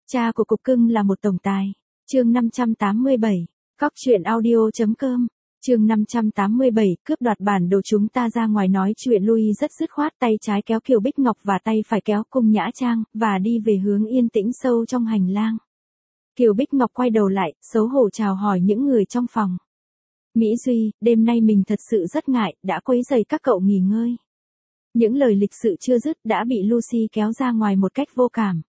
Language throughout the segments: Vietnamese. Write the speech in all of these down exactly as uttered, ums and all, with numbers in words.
Cha của cục cưng là một tổng tài. Chương năm trăm tám mươi bảy. Cóc truyện audio chấm com. Chương năm trăm tám mươi bảy, cướp đoạt bản đồ. Chúng ta ra ngoài nói chuyện. Louis rất dứt khoát, tay trái kéo Kiều Bích Ngọc và tay phải kéo Cung Nhã Trang, và đi về hướng yên tĩnh sâu trong hành lang. Kiều Bích Ngọc quay đầu lại, xấu hổ chào hỏi những người trong phòng. Mỹ Duy, đêm nay mình thật sự rất ngại, đã quấy rầy các cậu nghỉ ngơi. Những lời lịch sự chưa dứt đã bị Lucy kéo ra ngoài một cách vô cảm.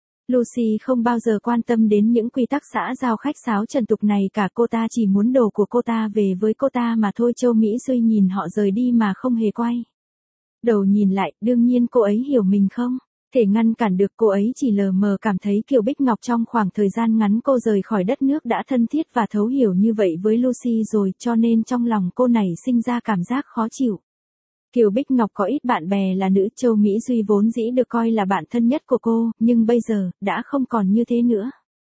Lucy không bao giờ quan tâm đến những quy tắc xã giao khách sáo trần tục này cả, cô ta chỉ muốn đồ của cô ta về với cô ta mà thôi. Châu Mỹ Duy nhìn họ rời đi mà không hề quay đầu nhìn lại, đương nhiên cô ấy hiểu mình không thể ngăn cản được. Cô ấy chỉ lờ mờ cảm thấy Kiều Bích Ngọc trong khoảng thời gian ngắn cô rời khỏi đất nước đã thân thiết và thấu hiểu như vậy với Lucy rồi, cho nên trong lòng cô nảy sinh ra cảm giác khó chịu. Kiều Bích Ngọc có ít bạn bè là nữ. Châu Mỹ Duy vốn dĩ được coi là bạn thân nhất của cô, nhưng bây giờ, đã không còn như thế nữa.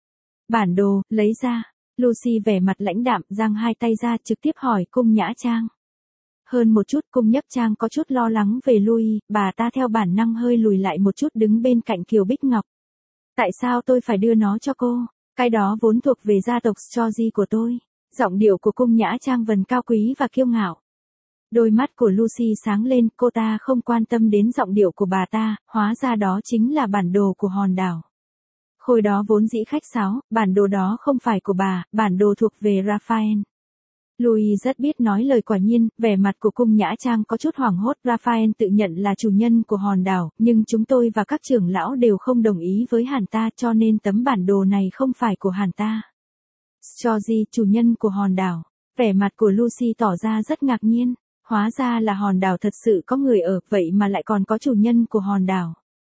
Bản đồ, lấy ra. Lucy vẻ mặt lãnh đạm, giang hai tay ra trực tiếp hỏi Cung Nhã Trang. Hơn một chút. Cung Nhã Trang có chút lo lắng về Louis, bà ta theo bản năng hơi lùi lại một chút đứng bên cạnh Kiều Bích Ngọc. Tại sao tôi phải đưa nó cho cô? Cái đó vốn thuộc về gia tộc Georgie của tôi. Giọng điệu của Cung Nhã Trang vần cao quý và kiêu ngạo. Đôi mắt của Lucy sáng lên, cô ta không quan tâm đến giọng điệu của bà ta, hóa ra đó chính là bản đồ của hòn đảo. Khôi đó vốn dĩ khách sáo, bản đồ đó không phải của bà, bản đồ thuộc về Raphael. Louis rất biết nói lời. Quả nhiên, vẻ mặt của Cung Nhã Trang có chút hoảng hốt. Raphael tự nhận là chủ nhân của hòn đảo, nhưng chúng tôi và các trưởng lão đều không đồng ý với hắn ta, cho nên tấm bản đồ này không phải của hắn ta. Georgie, chủ nhân của hòn đảo. Vẻ mặt của Lucy tỏ ra rất ngạc nhiên. Hóa ra là hòn đảo thật sự có người ở, vậy mà lại còn có chủ nhân của hòn đảo.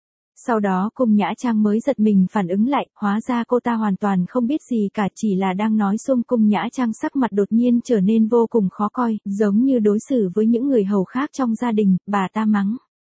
Sau đó Cung Nhã Trang mới giật mình phản ứng lại, hóa ra cô ta hoàn toàn không biết gì cả, chỉ là đang nói xuông. Cung Nhã Trang sắc mặt đột nhiên trở nên vô cùng khó coi, giống như đối xử với những người hầu khác trong gia đình. Bà ta mắng.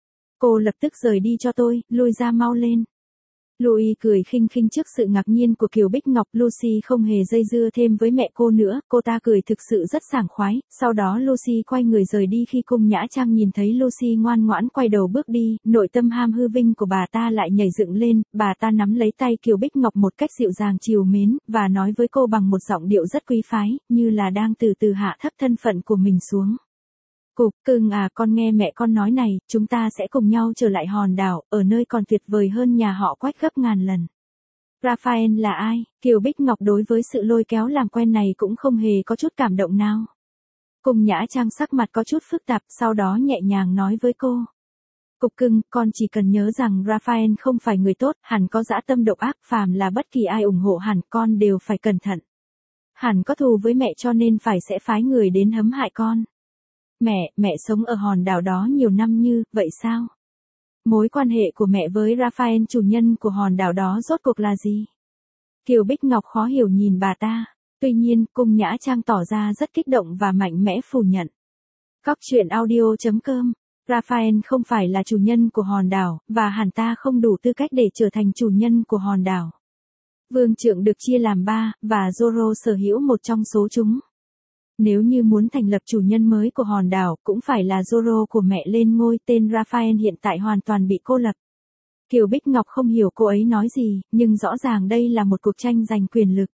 Cô lập tức rời đi cho tôi, lui ra mau lên. Louis cười khinh khinh trước sự ngạc nhiên của Kiều Bích Ngọc. Lucy không hề dây dưa thêm với mẹ cô nữa, cô ta cười thực sự rất sảng khoái. Sau đó Lucy quay người rời đi. Khi Cung Nhã Trang nhìn thấy Lucy ngoan ngoãn quay đầu bước đi, nội tâm ham hư vinh của bà ta lại nhảy dựng lên. Bà ta nắm lấy tay Kiều Bích Ngọc một cách dịu dàng trìu mến, và nói với cô bằng một giọng điệu rất quý phái, như là đang từ từ hạ thấp thân phận của mình xuống. Cục cưng à, con nghe mẹ con nói này, chúng ta sẽ cùng nhau trở lại hòn đảo, ở nơi còn tuyệt vời hơn nhà họ Quách gấp ngàn lần. Raphael là ai? Kiều Bích Ngọc đối với sự lôi kéo làm quen này cũng không hề có chút cảm động nào. Cung Nhã Trang sắc mặt có chút phức tạp, sau đó nhẹ nhàng nói với cô. Cục cưng, con chỉ cần nhớ rằng Raphael không phải người tốt, hắn có dã tâm độc ác, phàm là bất kỳ ai ủng hộ hắn, con đều phải cẩn thận. Hắn có thù với mẹ cho nên phải sẽ phái người đến hãm hại con. Mẹ, mẹ sống ở hòn đảo đó nhiều năm như, vậy sao? Mối quan hệ của mẹ với Raphael, chủ nhân của hòn đảo đó, rốt cuộc là gì? Kiều Bích Ngọc khó hiểu nhìn bà ta. Tuy nhiên, Cung Nhã Trang tỏ ra rất kích động và mạnh mẽ phủ nhận. Cóc truyện audio chấm com. Raphael không phải là chủ nhân của hòn đảo, và hắn ta không đủ tư cách để trở thành chủ nhân của hòn đảo. Vương trượng được chia làm ba, và Zoro sở hữu một trong số chúng. Nếu như muốn thành lập chủ nhân mới của hòn đảo, cũng phải là Zoro của mẹ lên ngôi. Tên Raphael hiện tại hoàn toàn bị cô lập. Kiều Bích Ngọc không hiểu cô ấy nói gì, nhưng rõ ràng đây là một cuộc tranh giành quyền lực.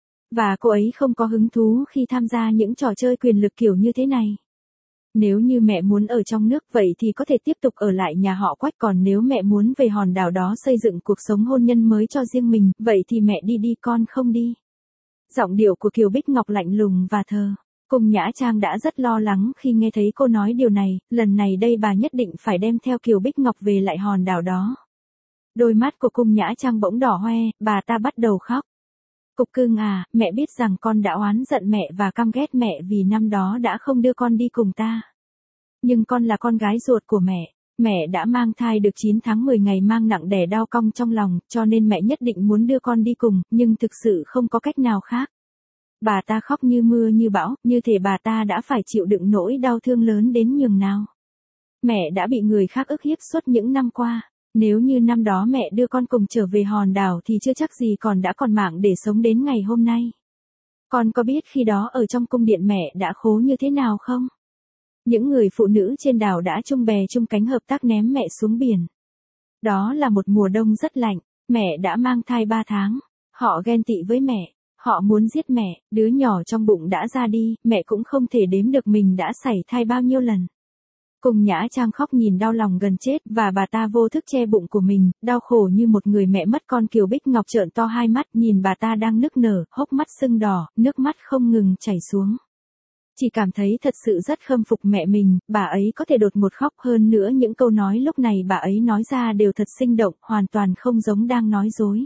Và cô ấy không có hứng thú khi tham gia những trò chơi quyền lực kiểu như thế này. Nếu như mẹ muốn ở trong nước vậy thì có thể tiếp tục ở lại nhà họ Quách, còn nếu mẹ muốn về hòn đảo đó xây dựng cuộc sống hôn nhân mới cho riêng mình, vậy thì mẹ đi đi, con không đi. Giọng điệu của Kiều Bích Ngọc lạnh lùng và thờ. Cung Nhã Trang đã rất lo lắng khi nghe thấy cô nói điều này, lần này đây bà nhất định phải đem theo Kiều Bích Ngọc về lại hòn đảo đó. Đôi mắt của Cung Nhã Trang bỗng đỏ hoe, bà ta bắt đầu khóc. Cục cưng à, mẹ biết rằng con đã oán giận mẹ và căm ghét mẹ vì năm đó đã không đưa con đi cùng ta. Nhưng con là con gái ruột của mẹ, mẹ đã mang thai được chín tháng mười ngày, mang nặng đẻ đau cong trong lòng, cho nên mẹ nhất định muốn đưa con đi cùng, nhưng thực sự không có cách nào khác. Bà ta khóc như mưa như bão, như thể bà ta đã phải chịu đựng nỗi đau thương lớn đến nhường nào. Mẹ đã bị người khác ức hiếp suốt những năm qua. Nếu như năm đó mẹ đưa con cùng trở về hòn đảo thì chưa chắc gì còn đã còn mạng để sống đến ngày hôm nay. Con có biết khi đó ở trong cung điện mẹ đã khổ như thế nào không? Những người phụ nữ trên đảo đã chung bè chung cánh hợp tác ném mẹ xuống biển. Đó là một mùa đông rất lạnh. Mẹ đã mang thai ba tháng. Họ ghen tị với mẹ. Họ muốn giết mẹ, đứa nhỏ trong bụng đã ra đi, mẹ cũng không thể đếm được mình đã sảy thai bao nhiêu lần. Cùng Nhã Trang khóc nhìn đau lòng gần chết và bà ta vô thức che bụng của mình, đau khổ như một người mẹ mất con. Kiều Bích Ngọc trợn to hai mắt nhìn bà ta đang nức nở, hốc mắt sưng đỏ, nước mắt không ngừng chảy xuống. Chỉ cảm thấy thật sự rất khâm phục mẹ mình, bà ấy có thể đột ngột khóc, hơn nữa những câu nói lúc này bà ấy nói ra đều thật sinh động, hoàn toàn không giống đang nói dối.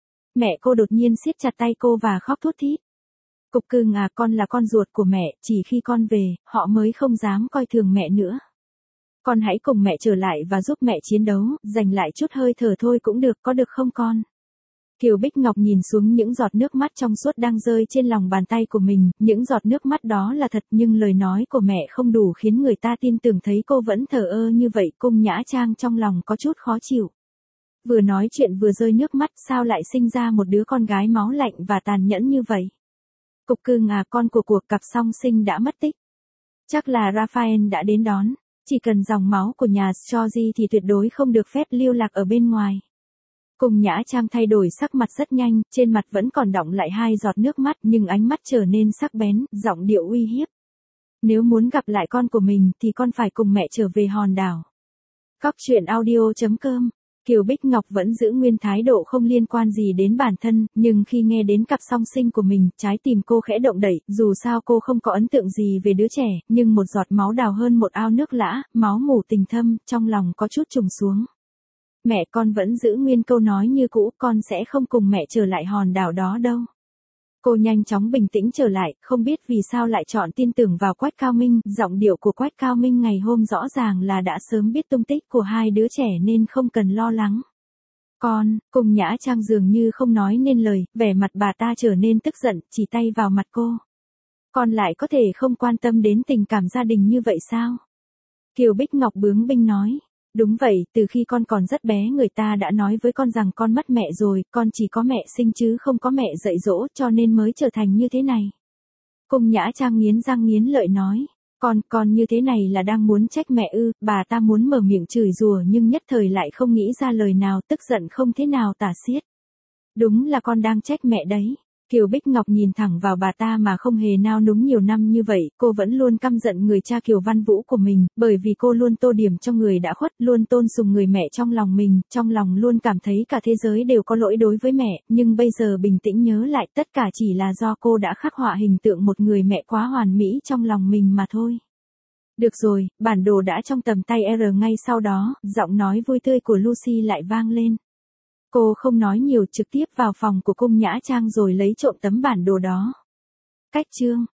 Mẹ cô đột nhiên siết chặt tay cô và khóc thút thít. Cục cưng à, con là con ruột của mẹ, chỉ khi con về, họ mới không dám coi thường mẹ nữa. Con hãy cùng mẹ trở lại và giúp mẹ chiến đấu, giành lại chút hơi thở thôi cũng được, có được không con? Kiều Bích Ngọc nhìn xuống những giọt nước mắt trong suốt đang rơi trên lòng bàn tay của mình, những giọt nước mắt đó là thật nhưng lời nói của mẹ không đủ khiến người ta tin tưởng. Thấy cô vẫn thờ ơ như vậy, Cung Nhã Trang trong lòng có chút khó chịu. Vừa nói chuyện vừa rơi nước mắt, sao lại sinh ra một đứa con gái máu lạnh và tàn nhẫn như vậy? Cục cưng à, con của cuộc cặp song sinh đã mất tích. Chắc là Raphael đã đến đón. Chỉ cần dòng máu của nhà Georgie thì tuyệt đối không được phép lưu lạc ở bên ngoài. Cung Nhã Trang thay đổi sắc mặt rất nhanh, trên mặt vẫn còn đọng lại hai giọt nước mắt nhưng ánh mắt trở nên sắc bén, giọng điệu uy hiếp. Nếu muốn gặp lại con của mình thì con phải cùng mẹ trở về hòn đảo. Cóc truyện audio chấm com. Kiều Bích Ngọc vẫn giữ nguyên thái độ không liên quan gì đến bản thân, nhưng khi nghe đến cặp song sinh của mình, trái tim cô khẽ động đẩy, dù sao cô không có ấn tượng gì về đứa trẻ, nhưng một giọt máu đào hơn một ao nước lã, máu mủ tình thâm, trong lòng có chút trùng xuống. Mẹ con vẫn giữ nguyên câu nói như cũ, con sẽ không cùng mẹ trở lại hòn đảo đó đâu. Cô nhanh chóng bình tĩnh trở lại, không biết vì sao lại chọn tin tưởng vào Quách Cao Minh, giọng điệu của Quách Cao Minh ngày hôm rõ ràng là đã sớm biết tung tích của hai đứa trẻ nên không cần lo lắng. Con, Cung Nhã Trang dường như không nói nên lời, vẻ mặt bà ta trở nên tức giận, chỉ tay vào mặt cô. Con lại có thể không quan tâm đến tình cảm gia đình như vậy sao? Kiều Bích Ngọc bướng binh nói. Đúng vậy, từ khi con còn rất bé người ta đã nói với con rằng con mất mẹ rồi, con chỉ có mẹ sinh chứ không có mẹ dạy dỗ, cho nên mới trở thành như thế này. Cung Nhã Trang nghiến răng nghiến lợi nói, con, con như thế này là đang muốn trách mẹ ư? Bà ta muốn mở miệng chửi rủa nhưng nhất thời lại không nghĩ ra lời nào, tức giận không thế nào tả xiết. Đúng là con đang trách mẹ đấy. Kiều Bích Ngọc nhìn thẳng vào bà ta mà không hề nao núng nhiều năm như vậy, cô vẫn luôn căm giận người cha Kiều Văn Vũ của mình, bởi vì cô luôn tô điểm cho người đã khuất, luôn tôn sùng người mẹ trong lòng mình, trong lòng luôn cảm thấy cả thế giới đều có lỗi đối với mẹ, nhưng bây giờ bình tĩnh nhớ lại tất cả chỉ là do cô đã khắc họa hình tượng một người mẹ quá hoàn mỹ trong lòng mình mà thôi. Được rồi, bản đồ đã trong tầm tay R ngay sau đó, giọng nói vui tươi của Lucy lại vang lên. Cô không nói nhiều, trực tiếp vào phòng của Cung Nhã Trang rồi lấy trộm tấm bản đồ đó. Cách chương